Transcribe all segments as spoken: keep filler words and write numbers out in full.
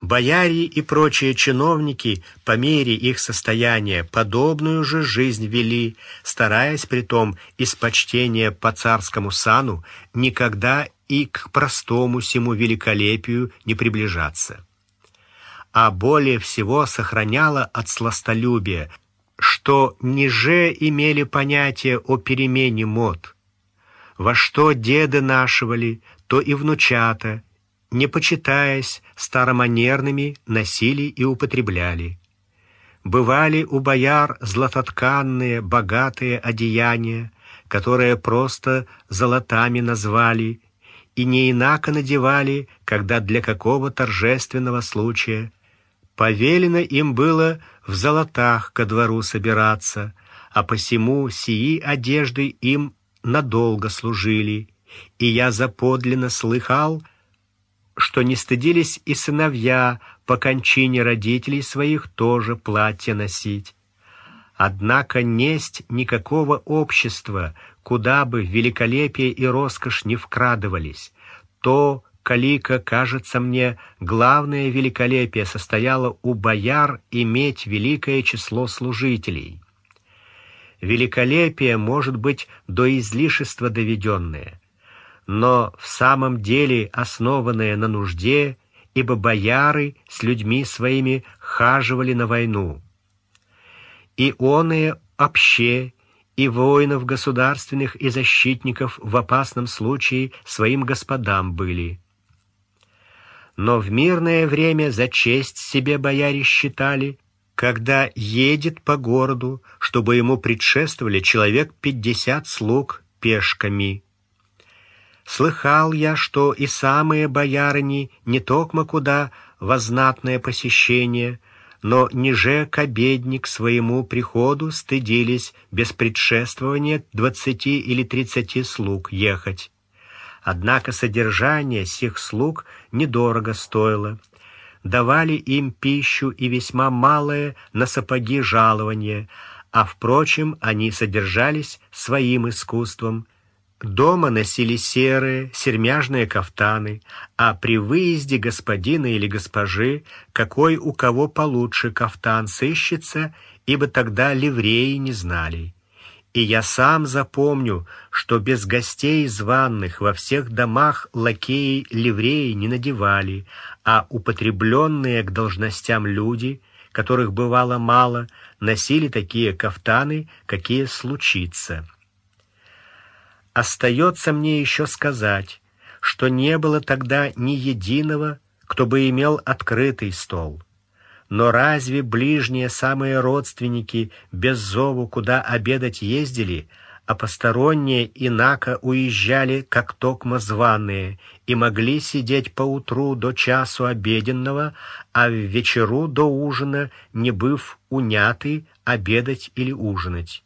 Бояре и прочие чиновники по мере их состояния подобную же жизнь вели, стараясь притом из почтения по царскому сану никогда и к простому сему великолепию не приближаться. А более всего сохраняло от сластолюбия, что ниже имели понятие о перемене мод. Во что деды нашивали, то и внучата, не почитаясь староманерными, носили и употребляли. Бывали у бояр златотканные, богатые одеяния, которые просто золотами назвали, и не инако надевали, когда для какого торжественного случая. Повелено им было в золотах ко двору собираться, а посему сии одежды им надолго служили, и я заподлинно слыхал, что не стыдились и сыновья по кончине родителей своих тоже платья носить. Однако несть никакого общества, куда бы великолепие и роскошь не вкрадывались. То, колика, кажется мне, главное великолепие состояло у бояр иметь великое число служителей. Великолепие может быть до излишества доведенное, но в самом деле основанное на нужде, ибо бояры с людьми своими хаживали на войну. И оные обще, и воинов государственных и защитников в опасном случае своим господам были. Но в мирное время за честь себе бояре считали, когда едет по городу, чтобы ему предшествовали человек пятьдесят слуг пешками. Слыхал я, что и самые боярыни не токмо куда во знатное посещение, но ниже к обедне к своему приходу стыдились без предшествования двадцати или тридцати слуг ехать. Однако содержание сих слуг недорого стоило. Давали им пищу и весьма малое на сапоги жалование, а, впрочем, они содержались своим искусством. Дома носили серые, сермяжные кафтаны, а при выезде господина или госпожи какой у кого получше кафтан сыщется, ибо тогда ливреи не знали. И я сам запомню, что без гостей званых во всех домах лакеи ливреи не надевали, а употребленные к должностям люди, которых бывало мало, носили такие кафтаны, какие случится. Остается мне еще сказать, что не было тогда ни единого, кто бы имел открытый стол. Но разве ближние самые родственники без зову куда обедать ездили, а посторонние инако уезжали, как токмо званые, и могли сидеть поутру до часу обеденного, а в вечеру до ужина, не быв уняты, обедать или ужинать?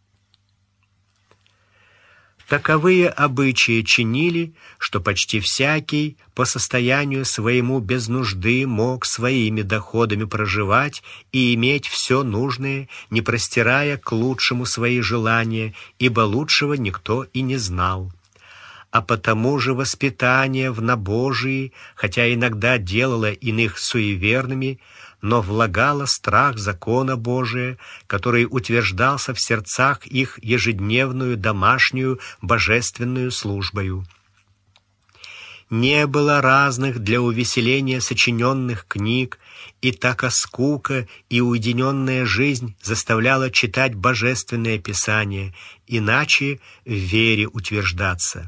Таковые обычаи чинили, что почти всякий по состоянию своему без нужды мог своими доходами проживать и иметь все нужное, не простирая к лучшему свои желания, ибо лучшего никто и не знал. А потому же воспитание в набожии, хотя иногда делало иных суеверными, но влагало страх закона Божия, который утверждался в сердцах их ежедневную домашнюю божественную службою. Не было разных для увеселения сочиненных книг, и така скука и уединенная жизнь заставляла читать божественное Писание, иначе в вере утверждаться.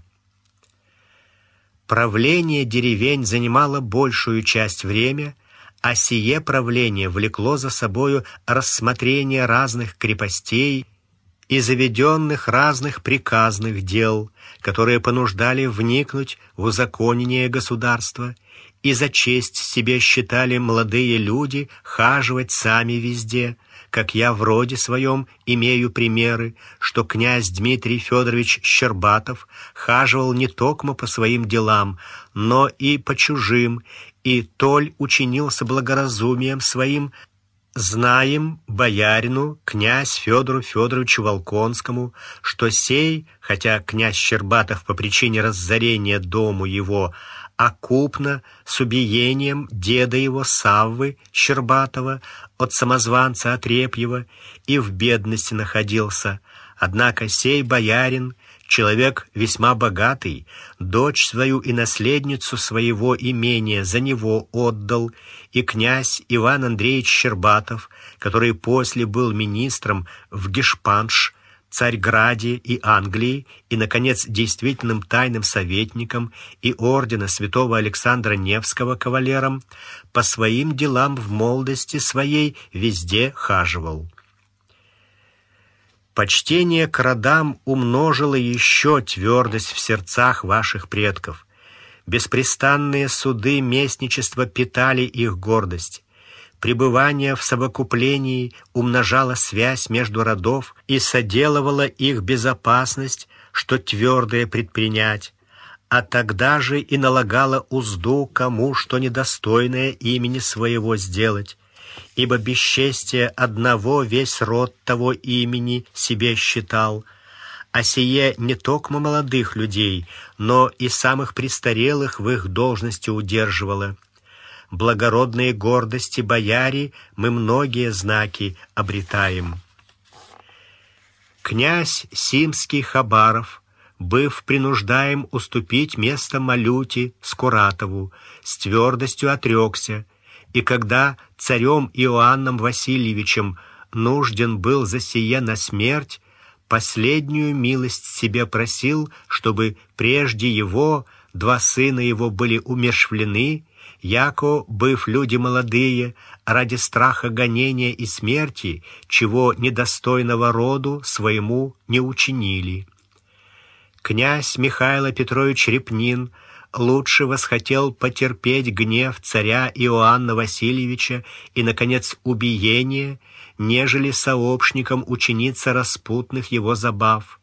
Правление деревень занимало большую часть времени, а сие правление влекло за собою рассмотрение разных крепостей и заведенных разных приказных дел, которые понуждали вникнуть в узаконение государства, и за честь себе считали молодые люди хаживать сами везде, как я в роде своем имею примеры, что князь Дмитрий Федорович Щербатов хаживал не токмо по своим делам, но и по чужим, и толь учинился благоразумием своим, знаем боярину князь Федору Федоровичу Волконскому, что сей, хотя князь Щербатов по причине разорения дому его окупно с убиением деда его Саввы Щербатова от самозванца Отрепьева и в бедности находился. Однако сей боярин, человек весьма богатый, дочь свою и наследницу своего имения за него отдал, и князь Иван Андреевич Щербатов, который после был министром в Гешпанш, Царьграде и Англии, и, наконец, действительным тайным советником и ордена святого Александра Невского кавалером, по своим делам в молодости своей везде хаживал. Почтение к родам умножило еще твердость в сердцах ваших предков. Беспрестанные суды местничества питали их гордость. Пребывание в совокуплении умножало связь между родов и соделывало их безопасность, что твердое предпринять, а тогда же и налагало узду кому что недостойное имени своего сделать, ибо бесчестие одного весь род того имени себе считал, а сие не токмо молодых людей, но и самых престарелых в их должности удерживало. Благородные гордости бояре мы многие знаки обретаем. Князь Симский Хабаров, быв принуждаем уступить место Малюте Скуратову, с твердостью отрекся, и когда царем Иоанном Васильевичем нужден был за сие на смерть, последнюю милость себе просил, чтобы прежде его два сына его были умерщвлены, яко, быв люди молодые, ради страха гонения и смерти, чего недостойного роду своему не учинили. Князь Михаил Петрович Репнин лучше восхотел потерпеть гнев царя Иоанна Васильевича и, наконец, убиение, нежели сообщником учиниться распутных его забав.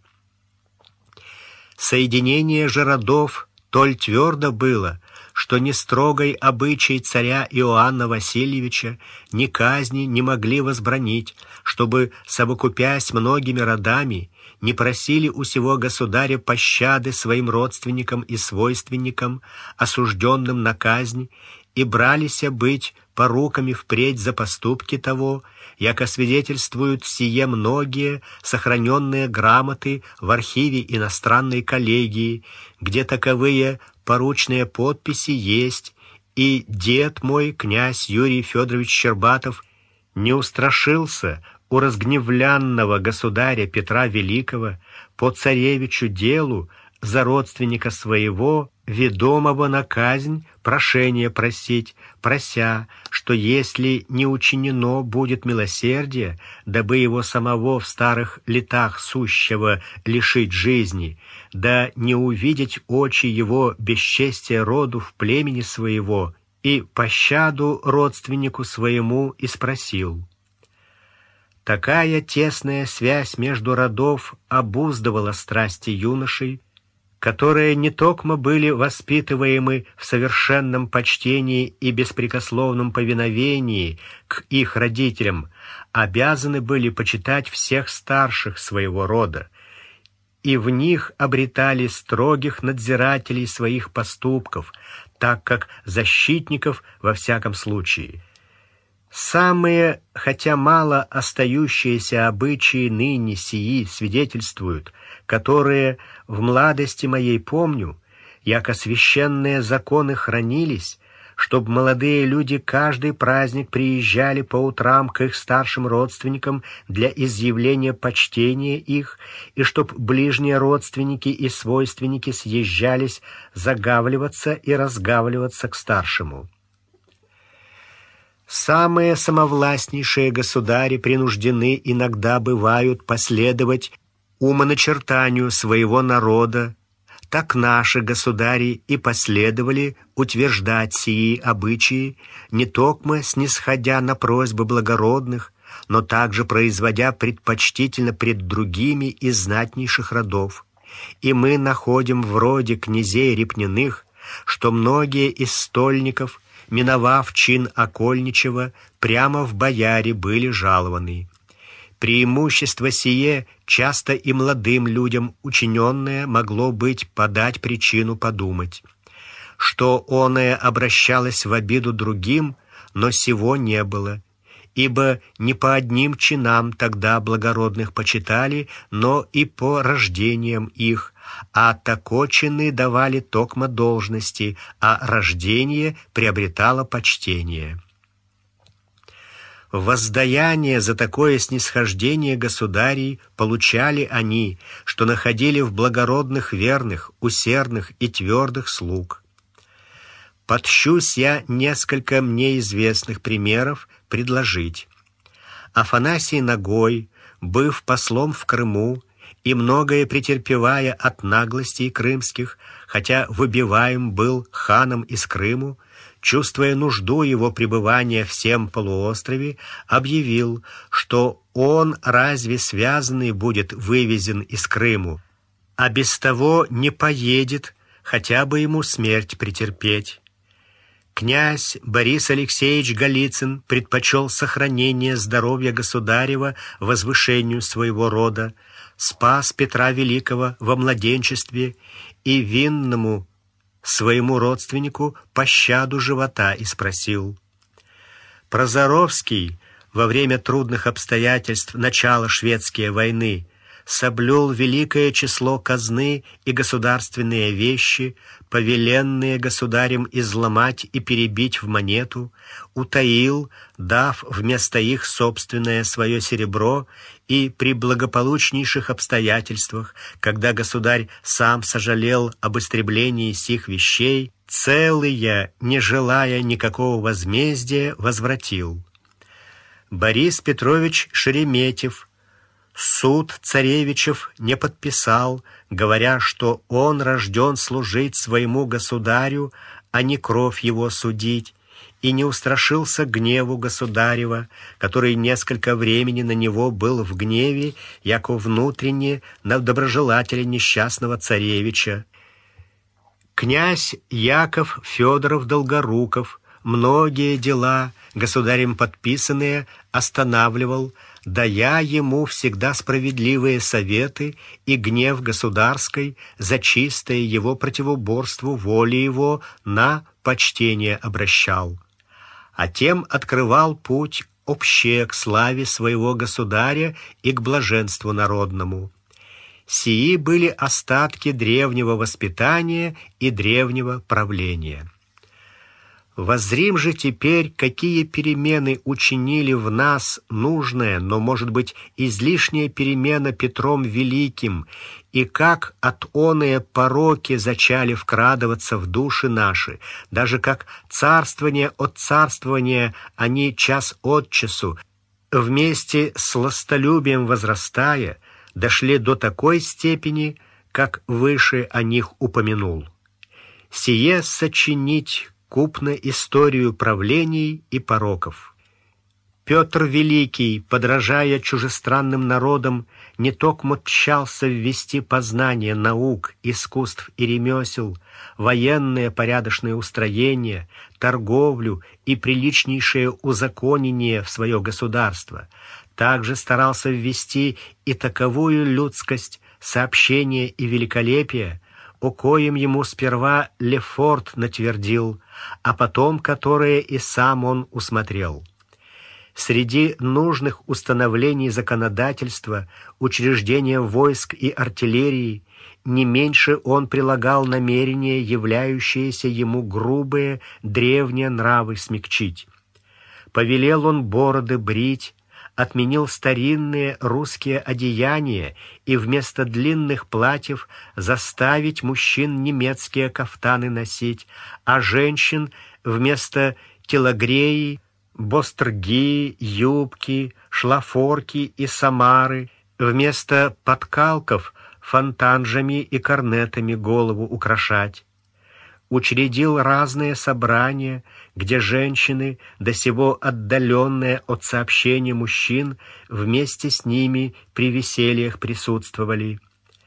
Соединение же родов толь твердо было, что ни строгой обычай царя Иоанна Васильевича, ни казни не могли возбранить, чтобы, совокупясь многими родами, не просили у сего государя пощады своим родственникам и свойственникам, осужденным на казнь, и бралися быть поруками впредь за поступки того, яко свидетельствуют сие многие сохраненные грамоты в архиве иностранной коллегии, где таковые поручные подписи есть, и дед мой, князь Юрий Федорович Щербатов, не устрашился у разгневленного государя Петра Великого по царевичу делу за родственника своего, ведомого на казнь, прошение просить, прося, что если не учинено будет милосердие, дабы его самого в старых летах сущего лишить жизни, да не увидеть очи его бесчестия роду в племени своего, и пощаду родственнику своему и спросил. Такая тесная связь между родов обуздывала страсти юношей, которые не токмо были воспитываемы в совершенном почтении и беспрекословном повиновении к их родителям, обязаны были почитать всех старших своего рода, и в них обретали строгих надзирателей своих поступков, так как защитников во всяком случае. Самые, хотя мало остающиеся обычаи ныне сии свидетельствуют, которые в младости моей помню, яко священные законы хранились, чтоб молодые люди каждый праздник приезжали по утрам к их старшим родственникам для изъявления почтения их, и чтоб ближние родственники и свойственники съезжались загавливаться и разгавливаться к старшему. Самые самовластнейшие государи принуждены иногда бывают последовать умоначертанию своего народа, так наши государи и последовали утверждать сии обычаи, не токмо снисходя на просьбы благородных, но также производя предпочтительно пред другими из знатнейших родов. И мы находим в роде князей Репниных, что многие из стольников, миновав чин окольничего, прямо в бояре были жалованы. Преимущество сие часто и молодым людям учиненное могло быть подать причину подумать. что оное обращалось в обиду другим, но сего не было, ибо не по одним чинам тогда благородных почитали, но и по рождениям их, а тако чины давали токмо должности, а рождение приобретало почтение. Воздаяние за такое снисхождение государей получали они, что находили в благородных, верных, усердных и твердых слуг. Подщусь я несколько мне известных примеров предложить. Афанасий Нагой, быв послом в Крыму и многое претерпевая от наглостей крымских, хотя выбиваем был ханом из Крыму, чувствуя нужду его пребывания в всем полуострове, объявил, что он разве связанный будет вывезен из Крыму, а без того не поедет, хотя бы ему смерть претерпеть. Князь Борис Алексеевич Голицын предпочел сохранение здоровья государева возвышению своего рода, спас Петра Великого во младенчестве и винному своему родственнику пощаду живота и спросил. Прозоровский во время трудных обстоятельств начала шведской войны соблюл великое число казны и государственные вещи, повеленные государем изломать и перебить в монету, утаил, дав вместо их собственное свое серебро, и при благополучнейших обстоятельствах, когда государь сам сожалел об истреблении сих вещей, целые, не желая никакого возмездия, возвратил. Борис Петрович Шереметьев суд царевичев не подписал, говоря, что он рожден служить своему государю, а не кровь его судить, и не устрашился гневу государева, который несколько времени на него был в гневе, яко внутренне на доброжелателя несчастного царевича. Князь Яков Федоров Долгоруков многие дела, государем подписанные, останавливал, дая ему всегда справедливые советы и гнев государской за чистое его противоборству воли его на почтение обращал, а тем открывал путь обще к славе своего государя и к блаженству народному. Сии были остатки древнего воспитания и древнего правления. Воззрим же теперь, какие перемены учинили в нас нужная, но, может быть, излишняя перемена Петром Великим, и как от оные пороки зачали вкрадываться в души наши, даже как царствование от царствования они час от часу, вместе с сластолюбием возрастая, дошли до такой степени, как выше о них упомянул. Сие сочинить купно историю правлений и пороков. Петр Великий, подражая чужестранным народам, не токмо тщался ввести познание наук, искусств и ремесел, военное порядочное устроение, торговлю и приличнейшее узаконение в свое государство. Также старался ввести и таковую людскость, сообщение и великолепие, о коем ему сперва Лефорт натвердил, а потом которое и сам он усмотрел. Среди нужных установлений законодательства, учреждения войск и артиллерии, не меньше он прилагал намерения, являющиеся ему грубые, древние нравы смягчить. Повелел он бороды брить, отменил старинные русские одеяния и вместо длинных платьев заставить мужчин немецкие кафтаны носить, а женщин вместо телогреи, бострги, юбки, шлафорки и самары, вместо подкалков фонтанжами и корнетами голову украшать. Учредил разные собрания, где женщины, до сего отдаленные от сообщения мужчин, вместе с ними при весельях присутствовали.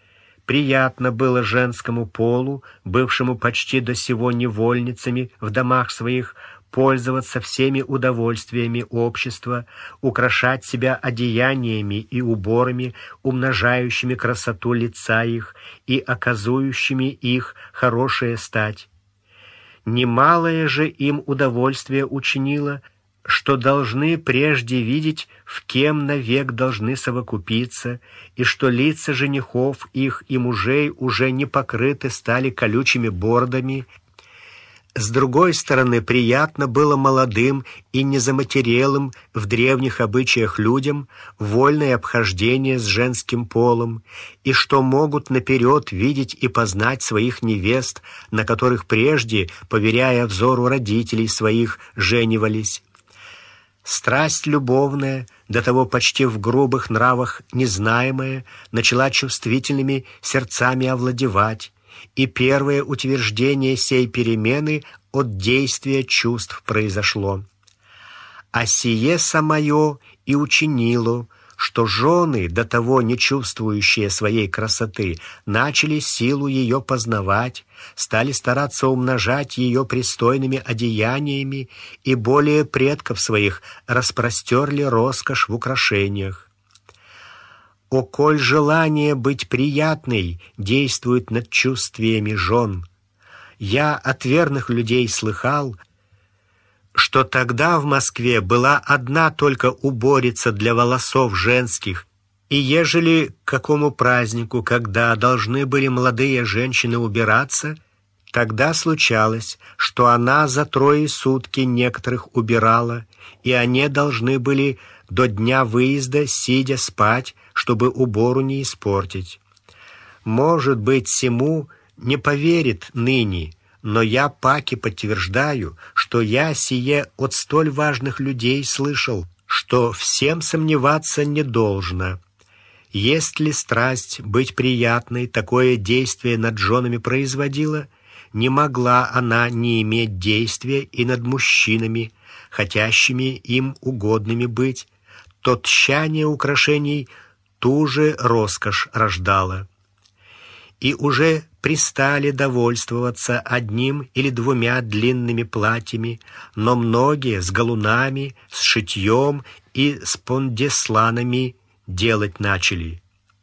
Приятно было женскому полу, бывшему почти до сего невольницами в домах своих, пользоваться всеми удовольствиями общества, украшать себя одеяниями и уборами, умножающими красоту лица их и оказующими их хорошее стать. Немалое же им удовольствие учинило, что должны прежде видеть, в кем навек должны совокупиться, и что лица женихов их и мужей уже не покрыты стали колючими бородами. С другой стороны, приятно было молодым и незаматерелым в древних обычаях людям вольное обхождение с женским полом, и что могут наперед видеть и познать своих невест, на которых прежде, поверяя взору родителей своих, женивались. Страсть любовная, до того почти в грубых нравах незнаемая, начала чувствительными сердцами овладевать, и первое утверждение сей перемены от действия чувств произошло. А сие самое и учинило, что жены, до того не чувствующие своей красоты, начали силу ее познавать, стали стараться умножать ее пристойными одеяниями и более предков своих распростерли роскошь в украшениях. О, коль желание быть приятной действует над чувствиями жен! Я от верных людей слыхал, что тогда в Москве была одна только уборица для волосов женских, и ежели к какому празднику, когда должны были молодые женщины убираться, тогда случалось, что она за трое сутки некоторых убирала, и они должны были до дня выезда сидя спать, чтобы убору не испортить. Может быть, сему не поверит ныне, но я паки подтверждаю, что я сие от столь важных людей слышал, что всем сомневаться не должно. Есть ли страсть быть приятной такое действие над женами производила, не могла она не иметь действия и над мужчинами, хотящими им угодными быть, то тщание украшений ту же роскошь рождало. И уже пристали довольствоваться одним или двумя длинными платьями, но многие с галунами, с шитьем и с пондесланами делать начали.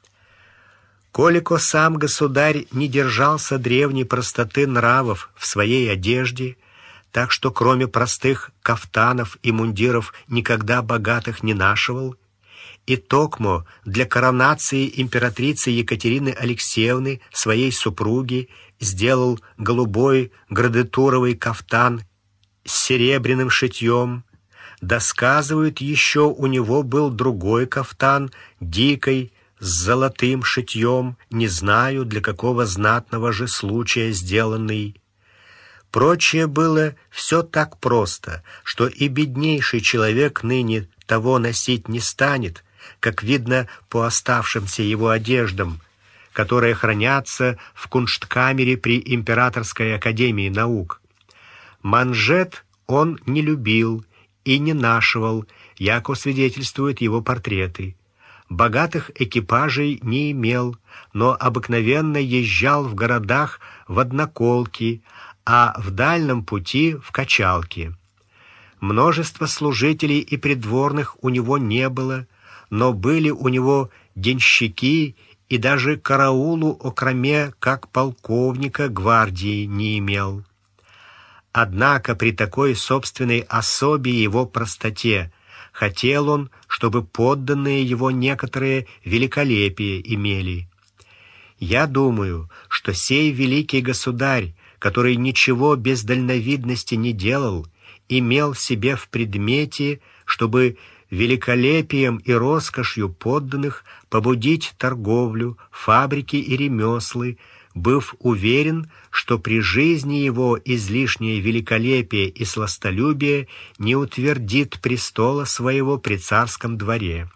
Колико сам государь не держался древней простоты нравов в своей одежде, так что кроме простых кафтанов и мундиров никогда богатых не нашивал, и токмо для коронации императрицы Екатерины Алексеевны, своей супруги, сделал голубой градатуровый кафтан с серебряным шитьем. Да сказывают, еще у него был другой кафтан, дикой, с золотым шитьем, не знаю, для какого знатного же случая сделанный. Прочее было все так просто, что и беднейший человек ныне того носить не станет, как видно по оставшимся его одеждам, которые хранятся в куншткамере при Императорской академии наук. Манжет он не любил и не нашивал, яко свидетельствуют его портреты. Богатых экипажей не имел, но обыкновенно езжал в городах в одноколки, а в дальнем пути в качалке. Множество служителей и придворных у него не было, но были у него денщики, и даже караулу окроме как полковника гвардии не имел. Однако при такой собственной особе его простоте хотел он, чтобы подданные его некоторые великолепие имели. Я думаю, что сей великий государь, который ничего без дальновидности не делал, имел себе в предмете, чтобы великолепием и роскошью подданных побудить торговлю, фабрики и ремеслы, быв уверен, что при жизни его излишнее великолепие и сластолюбие не утвердит престола своего при царском дворе.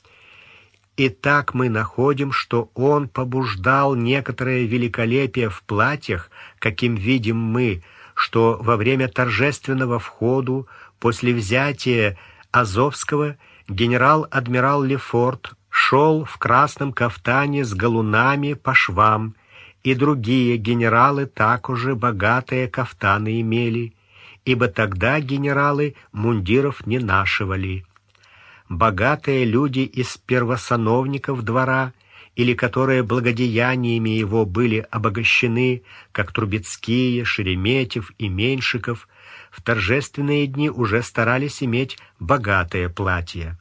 Итак, мы находим, что он побуждал некоторое великолепие в платьях, каким видим мы, что во время торжественного входу после взятия Азовского генерал-адмирал Лефорт шел в красном кафтане с галунами по швам, и другие генералы так уже богатые кафтаны имели, ибо тогда генералы мундиров не нашивали. Богатые люди из первосановников двора или которые благодеяниями его были обогащены, как Трубецкие, Шереметьев и Меньшиков, в торжественные дни уже старались иметь богатое платье.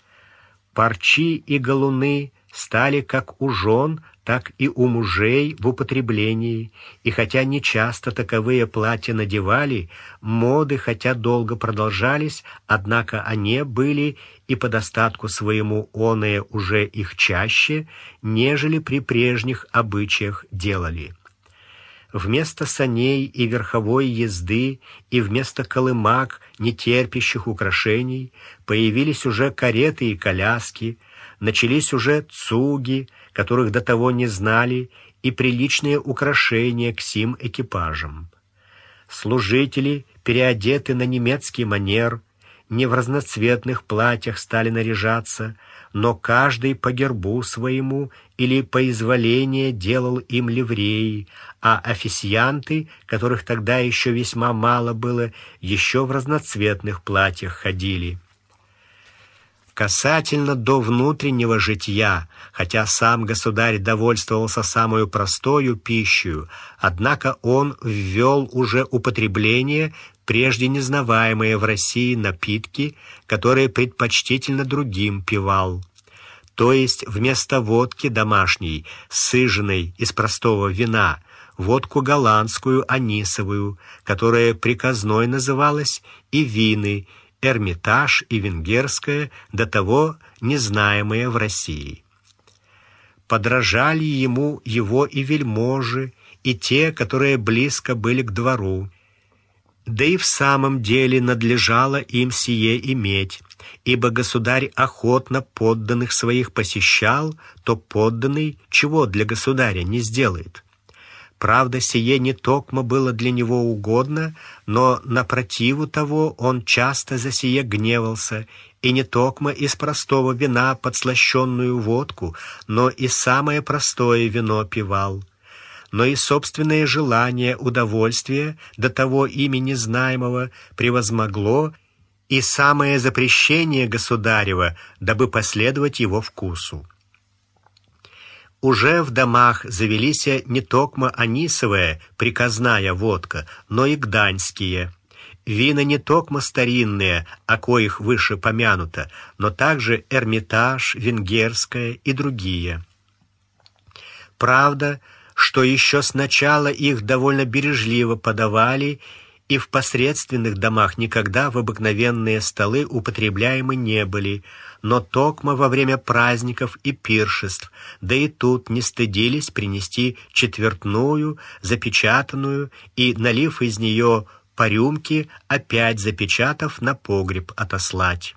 Парчи и галуны стали как у жен, так и у мужей в употреблении, и хотя нечасто таковые платья надевали, моды хотя долго продолжались, однако они были и по достатку своему оное уже их чаще, нежели при прежних обычаях делали. Вместо саней и верховой езды и вместо колымак, нетерпящих украшений, появились уже кареты и коляски, начались уже цуги, которых до того не знали, и приличные украшения к сим экипажам. Служители, переодеты на немецкий манер, не в разноцветных платьях стали наряжаться, но каждый по гербу своему или по изволению делал им ливреи, а официанты, которых тогда еще весьма мало было, еще в разноцветных платьях ходили. Касательно до внутреннего житья, хотя сам государь довольствовался самую простою пищей, однако он ввел уже употребление прежде незнаваемые в России напитки, которые предпочтительно другим пивал. То есть вместо водки домашней, сыженной из простого вина, водку голландскую анисовую, которая приказной называлась, и вины, Эрмитаж и венгерское, до того незнаемые в России. Подражали ему его и вельможи, и те, которые близко были к двору. Да и в самом деле надлежало им сие иметь, ибо государь охотно подданных своих посещал, то подданный чего для государя не сделает. Правда, сие не токмо было для него угодно, но напротиву того он часто за сие гневался, и не токмо из простого вина подслащенную водку, но и самое простое вино пивал. Но и собственное желание, удовольствие, до того имени знаемого, превозмогло, и самое запрещение государева, дабы последовать его вкусу. Уже в домах завелись не токмо анисовая, приказная водка, но и гданьские. Вина не токмо старинные, о коих выше помянуто, но также Эрмитаж, венгерское и другие. Правда, что еще сначала их довольно бережливо подавали, и в посредственных домах никогда в обыкновенные столы употребляемы не были, но токмо во время праздников и пиршеств, да и тут не стыдились принести четвертную, запечатанную, и, налив из нее по рюмке, опять запечатав, на погреб отослать.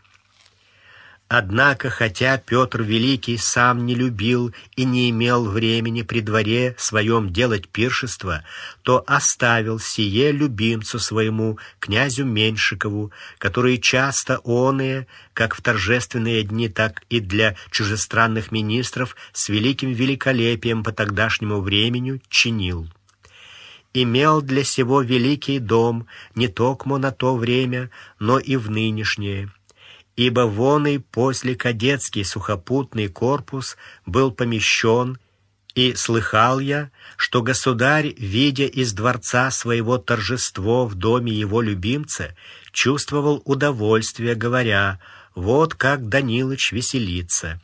Однако, хотя Петр Великий сам не любил и не имел времени при дворе своем делать пиршество, то оставил сие любимцу своему, князю Меньшикову, который часто оные, как в торжественные дни, так и для чужестранных министров, с великим великолепием по тогдашнему времени чинил. Имел для сего великий дом не токмо на то время, но и в нынешнее. Ибо вон и после кадетский сухопутный корпус был помещен, и слыхал я, что государь, видя из дворца своего торжество в доме его любимца, чувствовал удовольствие, говоря: «Вот как Данилыч веселится».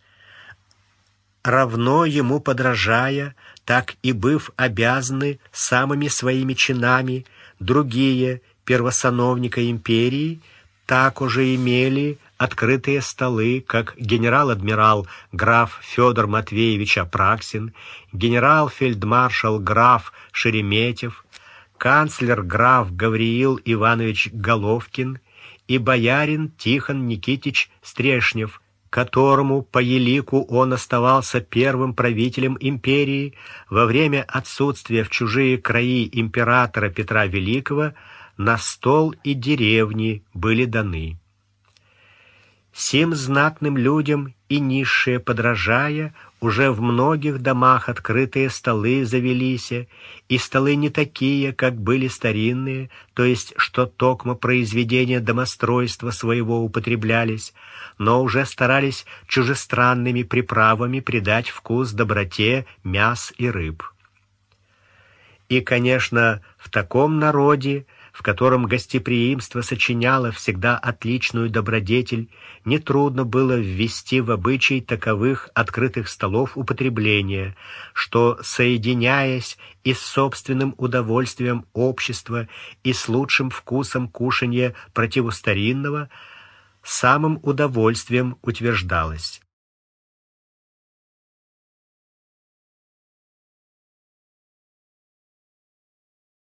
Равно ему подражая, так и быв обязаны самыми своими чинами другие первосановника империи, так уже имели открытые столы, как генерал-адмирал граф Федор Матвеевич Апраксин, генерал-фельдмаршал граф Шереметьев, канцлер граф Гавриил Иванович Головкин и боярин Тихон Никитич Стрешнев, которому по елику он оставался первым правителем империи во время отсутствия в чужие краи императора Петра Великого, на стол и деревни были даны. Сим знатным людям и низшие, подражая, уже в многих домах открытые столы завелись, и столы не такие, как были старинные, то есть что токмо произведения домостройства своего употреблялись, но уже старались чужестранными приправами придать вкус доброте мяс и рыб. И, конечно, в таком народе, в котором гостеприимство сочиняло всегда отличную добродетель, нетрудно было ввести в обычай таковых открытых столов употребления, что, соединяясь и с собственным удовольствием общества, и с лучшим вкусом кушанья противостаринного, самым удовольствием утверждалось.